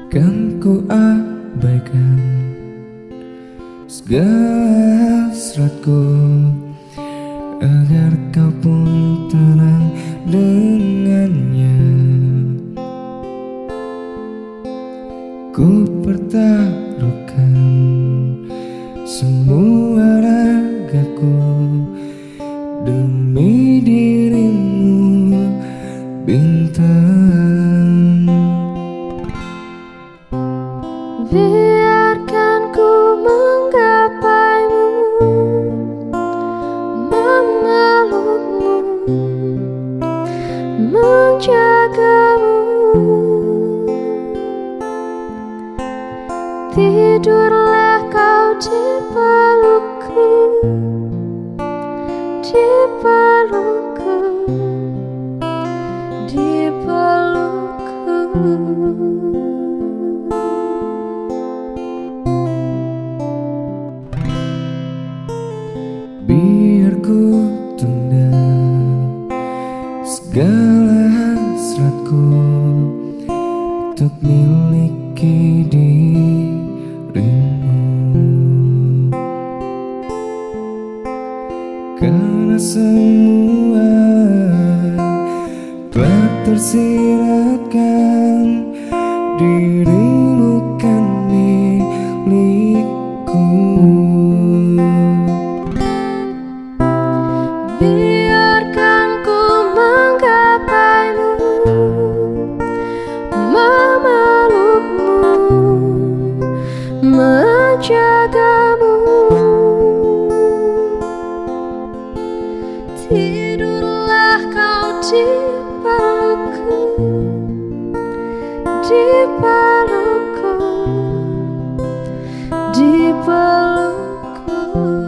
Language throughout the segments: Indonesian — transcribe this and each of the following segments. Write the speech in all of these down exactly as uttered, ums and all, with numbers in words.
Kan ku abaikan segala hasratku agar kau pun tenang dengannya. Ku pertaruhkan semua ragaku demi dirimu, bintang. Biarkan ku menggapaimu, memelukmu, menjagamu. Tidurlah kau di pelukku, di pelukku, di pelukku. Biar ku tunda segala hasratku untuk miliki dirimu, karena semua telah tersiratkan, dirimu kan milikku. Biarkan ku menggapaimu, memelukmu, menjagamu. Tidurlah kau di pelukku, di pelukku, di pelukku.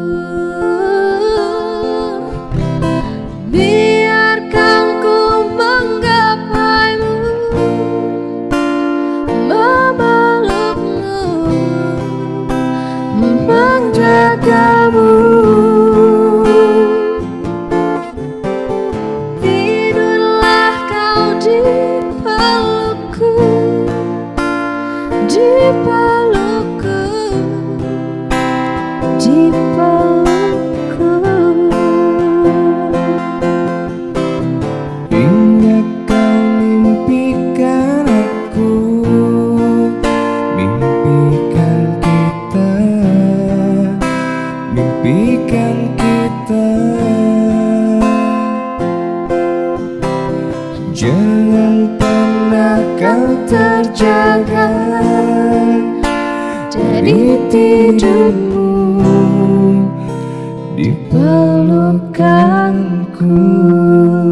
Biarkan ku menggapaimu, memelukmu, menjagamu. Tidurlah kau di pelukku, di pelukku, di pelukku. Hingga kau mimpikan aku, mimpikan kita, mimpikan kita. Jangan pernah kau terjaga dari tidurmu di pelukanku.